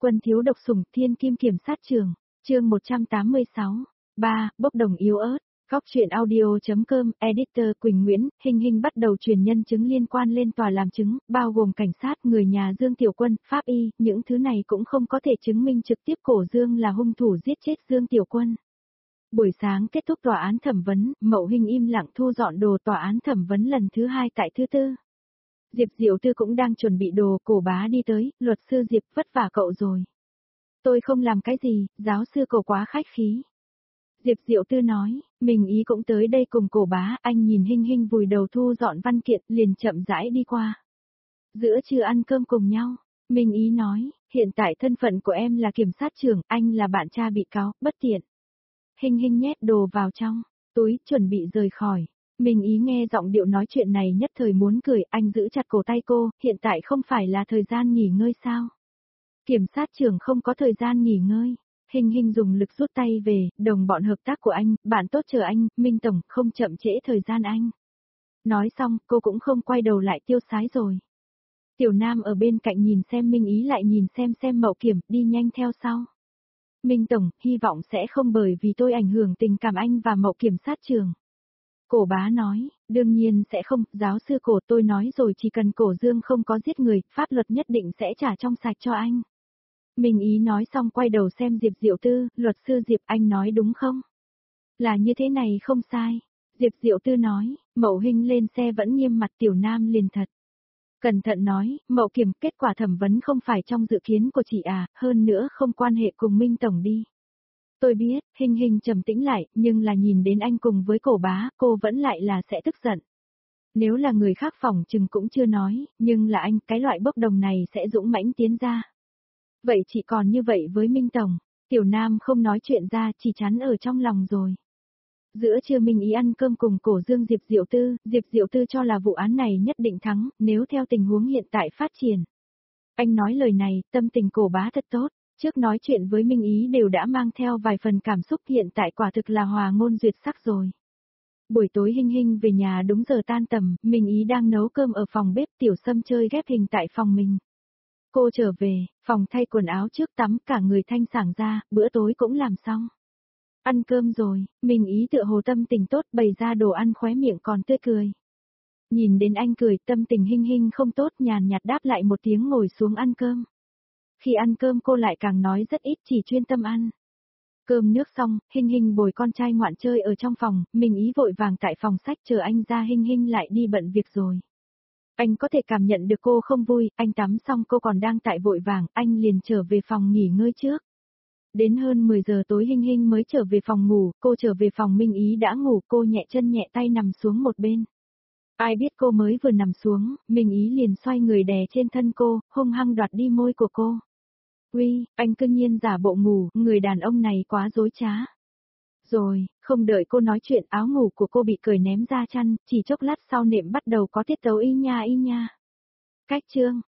Quân thiếu độc sủng thiên kim kiểm sát trường, chương 186. 3. Bốc đồng yếu ớt. Góc truyện audio.com, editor Quỳnh Nguyễn, Hình bắt đầu truyền nhân chứng liên quan lên tòa làm chứng, bao gồm cảnh sát, người nhà Dương Tiểu Quân, pháp y, những thứ này cũng không có thể chứng minh trực tiếp Cổ Dương là hung thủ giết chết Dương Tiểu Quân. Buổi sáng kết thúc tòa án thẩm vấn, Mậu Hinh im lặng thu dọn đồ tòa án thẩm vấn lần thứ 2 tại thứ tư. Diệp Diệu Tư cũng đang chuẩn bị đồ, Cổ Bá đi tới, luật sư Diệp vất vả cậu rồi. Tôi không làm cái gì, giáo sư Cổ quá khách khí. Diệp Diệu Tư nói, mình ý cũng tới đây cùng Cổ Bá, anh nhìn Hinh vùi đầu thu dọn văn kiện, liền chậm rãi đi qua. Giữa trưa ăn cơm cùng nhau, mình ý nói, hiện tại thân phận của em là kiểm sát trưởng, anh là bạn cha bị cáo, bất tiện. Hinh nhét đồ vào trong túi, chuẩn bị rời khỏi. Mình ý nghe giọng điệu nói chuyện này nhất thời muốn cười, anh giữ chặt cổ tay cô, hiện tại không phải là thời gian nghỉ ngơi sao? Kiểm sát trưởng không có thời gian nghỉ ngơi. Hinh dùng lực rút tay về, đồng bọn hợp tác của anh, bạn tốt chờ anh, Minh Tổng, không chậm trễ thời gian anh. Nói xong, cô cũng không quay đầu lại tiêu sái rồi. Tiểu Nam ở bên cạnh nhìn xem Minh ý lại nhìn xem Mậu Kiểm, đi nhanh theo sau. Minh Tổng, hy vọng sẽ không bởi vì tôi ảnh hưởng tình cảm anh và Mậu Kiểm sát trường. Cổ Bá nói, đương nhiên sẽ không, giáo sư Cổ, tôi nói rồi, chỉ cần Cổ Dương không có giết người, pháp luật nhất định sẽ trả trong sạch cho anh. Mình ý nói xong quay đầu xem Diệp Diệu Tư, luật sư Diệp, anh nói đúng không? Là như thế này không sai. Diệp Diệu Tư nói, Mậu Hinh lên xe vẫn nghiêm mặt. Tiểu Nam liền thật cẩn thận nói, Mậu Kiểm, kết quả thẩm vấn không phải trong dự kiến của chị à, hơn nữa không quan hệ cùng Minh Tổng đi. Tôi biết, Hinh trầm tĩnh lại, nhưng là nhìn đến anh cùng với Cổ Bá, cô vẫn lại là sẽ tức giận. Nếu là người khác phỏng chừng cũng chưa nói, nhưng là anh, cái loại bốc đồng này sẽ dũng mãnh tiến ra. Vậy chị còn như vậy với Minh Tổng, Tiểu Nam không nói chuyện ra, chỉ chắn ở trong lòng rồi. Giữa trưa Minh ý ăn cơm cùng Cổ Dương Diệp Diệu Tư cho là vụ án này nhất định thắng, nếu theo tình huống hiện tại phát triển. Anh nói lời này, tâm tình Cổ Bá thật tốt, trước nói chuyện với Minh ý đều đã mang theo vài phần cảm xúc, hiện tại quả thực là hòa ngôn duyệt sắc rồi. Buổi tối Hinh về nhà đúng giờ tan tầm, Minh ý đang nấu cơm ở phòng bếp, Tiểu Sâm chơi ghép hình tại phòng mình. Cô trở về, phòng thay quần áo trước tắm, cả người thanh sảng ra, bữa tối cũng làm xong. Ăn cơm rồi, Minh ý tựa hồ tâm tình tốt, bày ra đồ ăn, khóe miệng còn tươi cười. Nhìn đến anh cười, tâm tình Hinh không tốt, nhàn nhạt đáp lại một tiếng, ngồi xuống ăn cơm. Khi ăn cơm cô lại càng nói rất ít, chỉ chuyên tâm ăn. Cơm nước xong, Hinh bồi con trai ngoạn chơi ở trong phòng, Minh ý vội vàng tại phòng sách chờ anh ra, Hinh lại đi bận việc rồi. Anh có thể cảm nhận được cô không vui, anh tắm xong cô còn đang tại vội vàng, anh liền trở về phòng nghỉ ngơi trước. Đến hơn 10 giờ tối Hinh mới trở về phòng ngủ, cô trở về phòng Minh ý đã ngủ, cô nhẹ chân nhẹ tay nằm xuống một bên. Ai biết cô mới vừa nằm xuống, Minh ý liền xoay người đè trên thân cô, hung hăng đoạt đi môi của cô. Uy, anh cư nhiên giả bộ ngủ, người đàn ông này quá dối trá. Rồi, không đợi cô nói chuyện, áo ngủ của cô bị cởi ném ra chăn, chỉ chốc lát sau nệm bắt đầu có tiết tấu y nha. Cách chương,